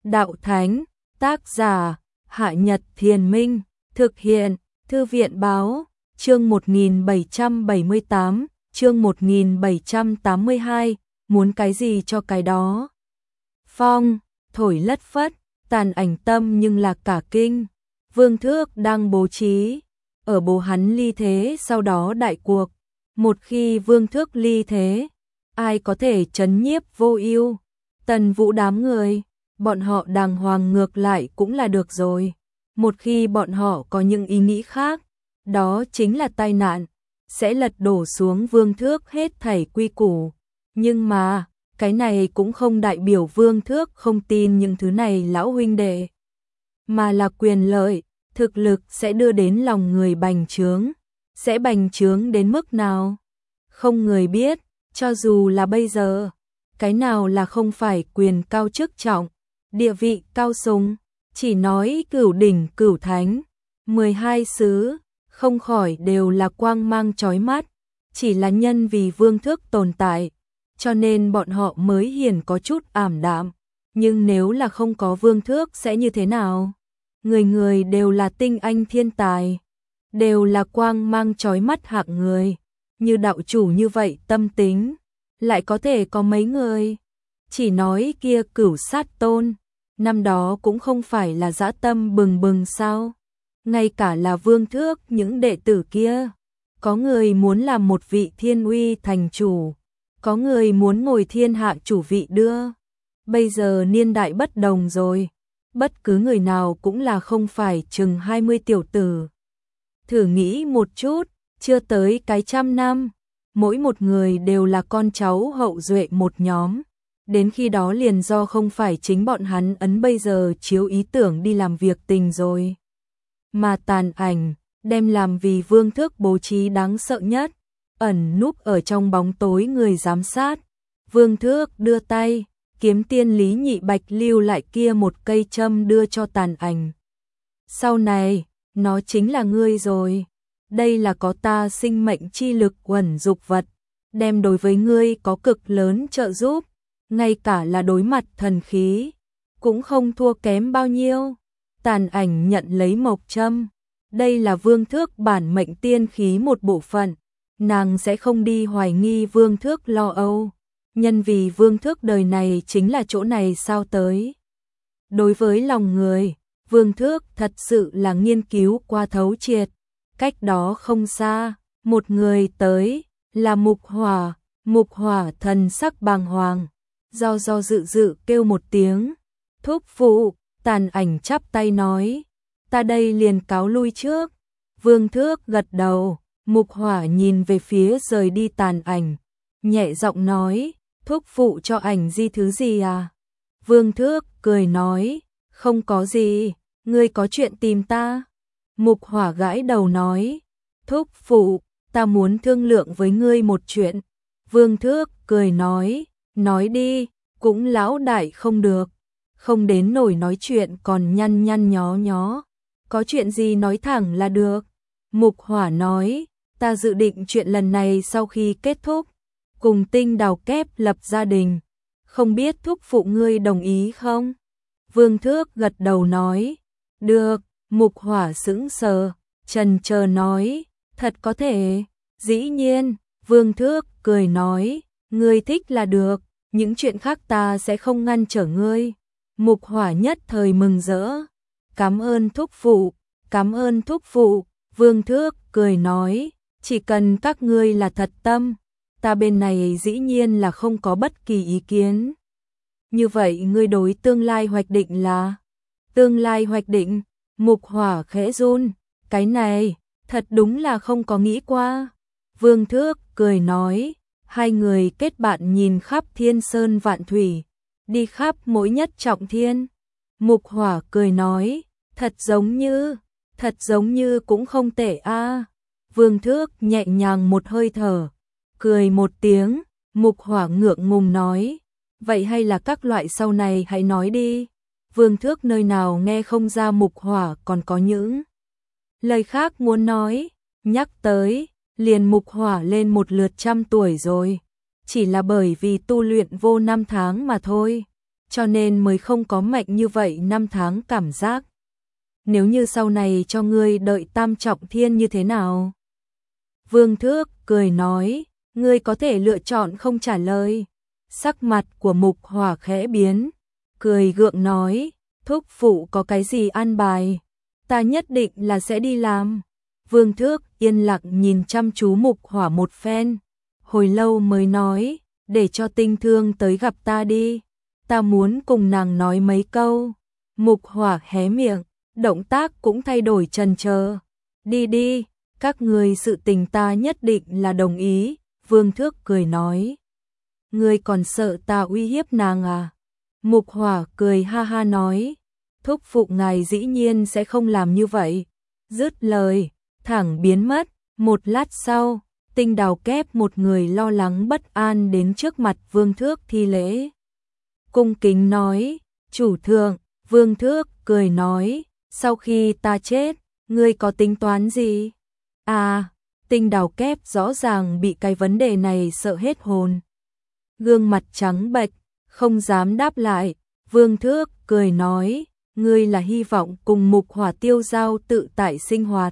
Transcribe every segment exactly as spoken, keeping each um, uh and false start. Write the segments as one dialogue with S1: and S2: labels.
S1: Đạo Thánh, tác giả, Hạ Nhật Thiền Minh, thực hiện, Thư viện Báo, chương một nghìn bảy trăm bảy mươi tám, chương một nghìn bảy trăm tám mươi hai, muốn cái gì cho cái đó. Phong, thổi lất phất, tàn ảnh tâm nhưng là cả kinh. Vương Thước đang bố trí, ở bố hắn ly thế sau đó đại cuộc. Một khi Vương Thước ly thế, ai có thể trấn nhiếp Vô Ưu? Tần Vũ đám người, bọn họ đàng hoàng ngược lại cũng là được rồi. Một khi bọn họ có những ý nghĩ khác, đó chính là tai nạn, sẽ lật đổ xuống Vương Thước hết thảy quy củ. Nhưng mà, cái này cũng không đại biểu Vương Thước không tin những thứ này lão huynh đệ, mà là quyền lợi, thực lực sẽ đưa đến lòng người bành trướng, sẽ bành trướng đến mức nào? Không người biết, cho dù là bây giờ, cái nào là không phải quyền cao chức trọng, địa vị cao sùng, chỉ nói cửu đỉnh cửu thánh, mười hai xứ, không khỏi đều là quang mang chói mắt, chỉ là nhân vì Vương Thước tồn tại, cho nên bọn họ mới hiển có chút ảm đạm, nhưng nếu là không có Vương Thước sẽ như thế nào? Người người đều là tinh anh thiên tài, đều là quang mang chói mắt hạng người, như đạo chủ như vậy tâm tính, lại có thể có mấy người? Chỉ nói kia Cửu Sát Tôn, năm đó cũng không phải là dã tâm bừng bừng sao? Ngay cả là Vương Thước những đệ tử kia, có người muốn làm một vị thiên uy thành chủ, có người muốn ngồi thiên hạ chủ vị đưa. Bây giờ niên đại bất đồng rồi, bất cứ người nào cũng là không phải chừng hai mươi tiểu tử. Thử nghĩ một chút, chưa tới cái trăm năm, mỗi một người đều là con cháu hậu duệ một nhóm. Đến khi đó liền do không phải chính bọn hắn ấn bây giờ chiếu ý tưởng đi làm việc tình rồi. Mà tàn ảnh, đem làm vì Vương Thước bố trí đáng sợ nhất, ẩn núp ở trong bóng tối người giám sát. Vương Thước đưa tay, kiếm tiên Lý Nhị Bạch lưu lại kia một cây châm đưa cho tàn ảnh. Sau này, nó chính là ngươi rồi. Đây là có ta sinh mệnh chi lực quẩn dục vật, đem đối với ngươi có cực lớn trợ giúp, ngay cả là đối mặt thần khí, cũng không thua kém bao nhiêu. Tàn ảnh nhận lấy mộc châm, đây là Vương Thước bản mệnh tiên khí một bộ phận, nàng sẽ không đi hoài nghi Vương Thước lo âu, nhân vì Vương Thước đời này chính là chỗ này sao tới. Đối với lòng người, Vương Thước thật sự là nghiên cứu qua thấu triệt. Cách đó không xa, một người tới, là Mục Hỏa, Mục Hỏa thần sắc bàng hoàng, do do dự dự kêu một tiếng, thúc phụ. Tàn ảnh chắp tay nói, ta đây liền cáo lui trước. Vương Thước gật đầu, Mục Hỏa nhìn về phía rời đi tàn ảnh, nhẹ giọng nói, thúc phụ cho ảnh di thứ gì à? Vương Thước cười nói, không có gì, ngươi có chuyện tìm ta. Mục Hỏa gãi đầu nói, thúc phụ, ta muốn thương lượng với ngươi một chuyện. Vương Thước cười nói, nói đi, cũng lão đại không được, không đến nổi nói chuyện còn nhăn nhăn nhó nhó, có chuyện gì nói thẳng là được. Mục Hỏa nói, ta dự định chuyện lần này sau khi kết thúc, cùng Tinh Đào Kép lập gia đình, không biết thúc phụ ngươi đồng ý không? Vương Thước gật đầu nói, được. Mục Hỏa sững sờ, chần chờ nói, thật có thể? Dĩ nhiên. Vương Thước cười nói, ngươi thích là được, những chuyện khác ta sẽ không ngăn trở ngươi. Mục Hỏa nhất thời mừng rỡ, cảm ơn thúc phụ, cảm ơn thúc phụ. Vương Thước cười nói, chỉ cần các ngươi là thật tâm, ta bên này dĩ nhiên là không có bất kỳ ý kiến. Như vậy ngươi đối tương lai hoạch định là? Tương lai hoạch định? Mục Hỏa khẽ run, cái này, thật đúng là không có nghĩ qua. Vương Thước cười nói, hai người kết bạn nhìn khắp thiên sơn vạn thủy, đi khắp mỗi nhất trọng thiên. Mục Hỏa cười nói, thật giống như, thật giống như cũng không tệ a. Vương Thước nhẹ nhàng một hơi thở, cười một tiếng. Mục Hỏa ngượng ngùng nói, vậy hay là các loại sau này hãy nói đi. Vương Thước nơi nào nghe không ra Mục Hỏa còn có những lời khác muốn nói, nhắc tới, liền Mục Hỏa lên một lượt trăm tuổi rồi, chỉ là bởi vì tu luyện vô năm tháng mà thôi. cho nên mới không có mạnh như vậy năm tháng cảm giác. Nếu như sau này cho ngươi đợi tam trọng thiên như thế nào? Vương Thước cười nói, ngươi có thể lựa chọn không trả lời. Sắc mặt của Mục Hỏa khẽ biến, cười gượng nói, thúc phụ có cái gì an bài, ta nhất định là sẽ đi làm. Vương Thước yên lặng nhìn chăm chú Mục Hỏa một phen, hồi lâu mới nói, để cho Tinh Thương tới gặp ta đi, ta muốn cùng nàng nói mấy câu. Mục Hỏa hé miệng, động tác cũng thay đổi chần chờ. Đi đi, các người sự tình ta nhất định là đồng ý. Vương Thước cười nói, ngươi còn sợ ta uy hiếp nàng à? Mục Hỏa cười ha ha nói, thúc phụ ngài dĩ nhiên sẽ không làm như vậy. Dứt lời, thẳng biến mất. Một lát sau, Tinh Đào Kép một người lo lắng bất an đến trước mặt Vương Thước thi lễ. Cung kính nói, chủ thượng. Vương Thước cười nói, sau khi ta chết, ngươi có tính toán gì? À, Tinh Đào Kép rõ ràng bị cái vấn đề này sợ hết hồn. Gương mặt trắng bệch, không dám đáp lại. Vương Thước cười nói, ngươi là hy vọng cùng Mục Hỏa tiêu giao tự tại sinh hoạt,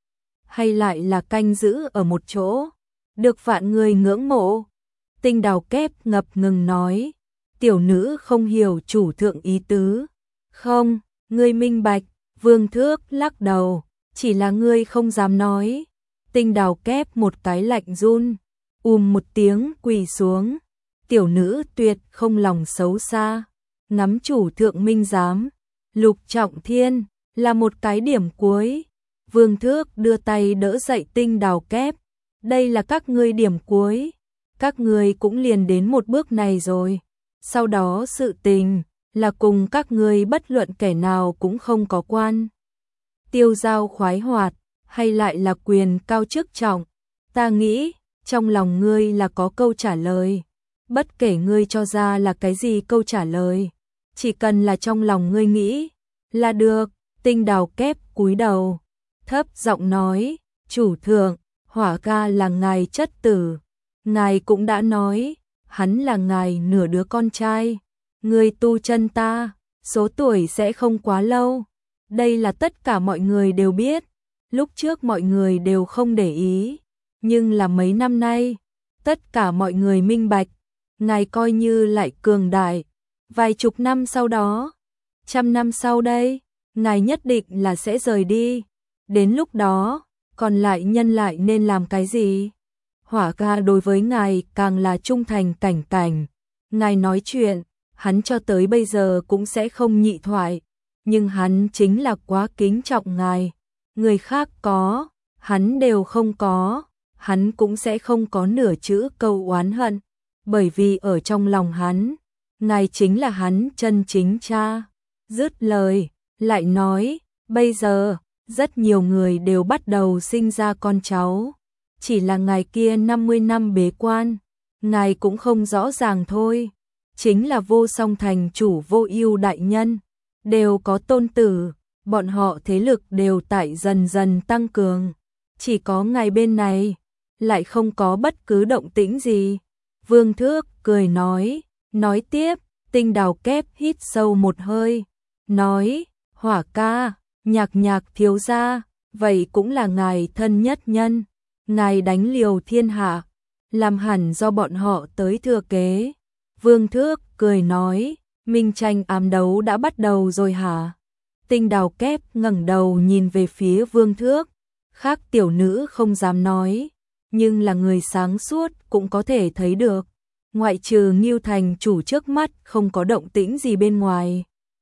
S1: hay lại là canh giữ ở một chỗ, được vạn người ngưỡng mộ? Tinh Đào Kép ngập ngừng nói, tiểu nữ không hiểu chủ thượng ý tứ. Không, ngươi minh bạch. Vương Thước lắc đầu, chỉ là ngươi không dám nói. Tinh Đào Kép một cái lạnh run, ùm một tiếng quỳ xuống. Tiểu nữ tuyệt không lòng xấu xa, ngắm chủ thượng minh giám. Lục trọng thiên là một cái điểm cuối. Vương Thước đưa tay đỡ dậy Tinh Đào Kép, đây là các ngươi điểm cuối, các ngươi cũng liền đến một bước này rồi, sau đó sự tình là cùng các ngươi bất luận kẻ nào cũng không có quan. Tiêu giao khoái hoạt, hay lại là quyền cao chức trọng, ta nghĩ trong lòng ngươi là có câu trả lời. Bất kể ngươi cho ra là cái gì câu trả lời, chỉ cần là trong lòng ngươi nghĩ là được. Tinh Đào Kép cúi đầu, thấp giọng nói, chủ thượng, Hỏa ca là ngài chất tử, ngài cũng đã nói, hắn là ngài nửa đứa con trai. Ngươi tu chân ta, số tuổi sẽ không quá lâu. Đây là tất cả mọi người đều biết. Lúc trước mọi người đều không để ý, nhưng là mấy năm nay, tất cả mọi người minh bạch, ngài coi như lại cường đại. Vài chục năm sau đó, trăm năm sau đây, ngài nhất định là sẽ rời đi. Đến lúc đó, còn lại nhân lại nên làm cái gì? Hỏa ca đối với ngài càng là trung thành cảnh cảnh. Ngài nói chuyện, hắn cho tới bây giờ cũng sẽ không nhị thoại, nhưng hắn chính là quá kính trọng ngài. Người khác có, hắn đều không có, hắn cũng sẽ không có nửa chữ câu oán hận, bởi vì ở trong lòng hắn, ngài chính là hắn chân chính cha. Dứt lời, lại nói, bây giờ, rất nhiều người đều bắt đầu sinh ra con cháu, chỉ là ngài kia năm mươi năm bế quan, ngài cũng không rõ ràng thôi. Chính là Vô Song thành chủ Vô Ưu đại nhân, đều có tôn tử, bọn họ thế lực đều tại dần dần tăng cường, chỉ có ngài bên này lại không có bất cứ động tĩnh gì. Vương Thước cười nói, nói tiếp. Tinh Đào Kép hít sâu một hơi, nói, Hỏa ca, Nhạc Nhạc thiếu gia, vậy cũng là ngài thân nhất nhân, ngài đánh liều thiên hạ, làm hẳn do bọn họ tới thừa kế. Vương Thước cười nói, minh tranh ám đấu đã bắt đầu rồi hả? Tinh Đào Kép ngẩng đầu nhìn về phía Vương Thước, khác tiểu nữ không dám nói, nhưng là người sáng suốt cũng có thể thấy được, ngoại trừ Ngưu thành chủ trước mắt không có động tĩnh gì bên ngoài,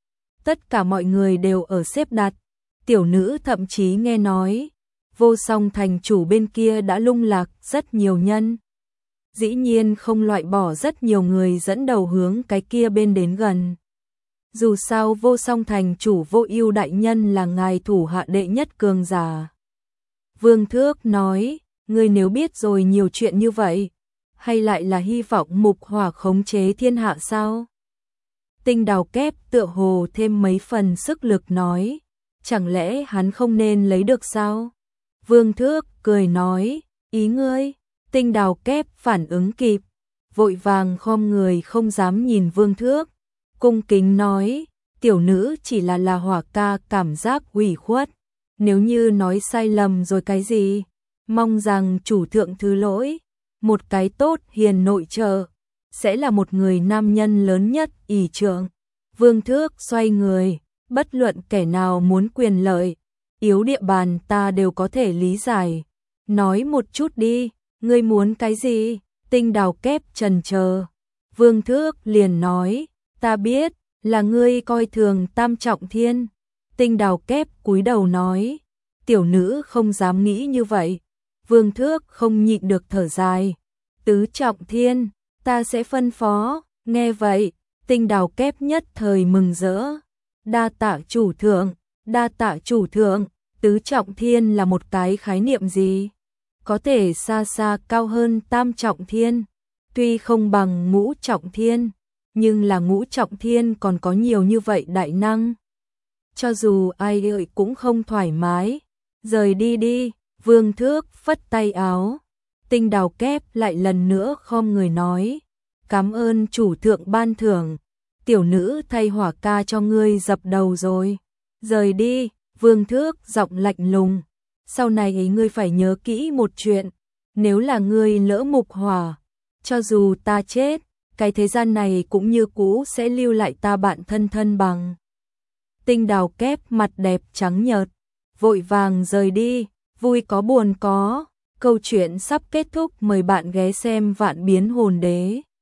S1: tất cả mọi người đều ở xếp đặt. Tiểu nữ thậm chí nghe nói, Vô Song thành chủ bên kia đã lung lạc rất nhiều nhân. Dĩ nhiên không loại bỏ rất nhiều người dẫn đầu hướng cái kia bên đến gần. Dù sao Vô Song thành chủ Vô Ưu đại nhân là ngài thủ hạ đệ nhất cường giả. Vương Thước nói, ngươi nếu biết rồi nhiều chuyện như vậy, hay lại là hy vọng Mục Hỏa khống chế thiên hạ sao? Tinh Đào Kép tựa hồ thêm mấy phần sức lực nói, chẳng lẽ hắn không nên lấy được sao? Vương Thước cười nói, ý ngươi? Tinh Đào Kép phản ứng kịp, vội vàng khom người không dám nhìn Vương Thước, cung kính nói, tiểu nữ chỉ là là Hỏa ca cảm giác ủy khuất, nếu như nói sai lầm rồi cái gì, mong rằng chủ thượng thứ lỗi, một cái tốt hiền nội trợ, sẽ là một người nam nhân lớn nhất ỷ trượng. Vương Thước xoay người, bất luận kẻ nào muốn quyền lợi, yếu địa bàn ta đều có thể lý giải. Nói một chút đi, ngươi muốn cái gì? Tinh Đào Kép trần chờ. Vương Thước liền nói, ta biết, là ngươi coi thường Tam Trọng Thiên. Tinh Đào Kép cúi đầu nói, tiểu nữ không dám nghĩ như vậy. Vương Thước không nhịn được thở dài. Tứ Trọng Thiên, ta sẽ phân phó. Nghe vậy, Tinh Đào Kép nhất thời mừng rỡ. Đa tạ chủ thượng, đa tạ chủ thượng. Tứ Trọng Thiên là một cái khái niệm gì? Có thể xa xa cao hơn Tam Trọng Thiên, tuy không bằng Ngũ Trọng Thiên, nhưng là Ngũ Trọng Thiên còn có nhiều như vậy đại năng. Cho dù ai đợi cũng không thoải mái. Rời đi đi, Vương Thước phất tay áo. Tinh Đào Kép lại lần nữa khom người nói, cảm ơn chủ thượng ban thưởng, tiểu nữ thay Hỏa ca cho ngươi dập đầu rồi. Rời đi, Vương Thước giọng lạnh lùng, sau này ấy ngươi phải nhớ kỹ một chuyện, nếu là ngươi lỡ mục hỏa, cho dù ta chết, cái thế gian này cũng như cũ sẽ lưu lại ta bạn thân thân bằng. Tinh Đào Kép mặt đẹp trắng nhợt, vội vàng rời đi, vui có buồn có. Câu chuyện sắp kết thúc, mời bạn ghé xem Vạn Biến Hồn Đế.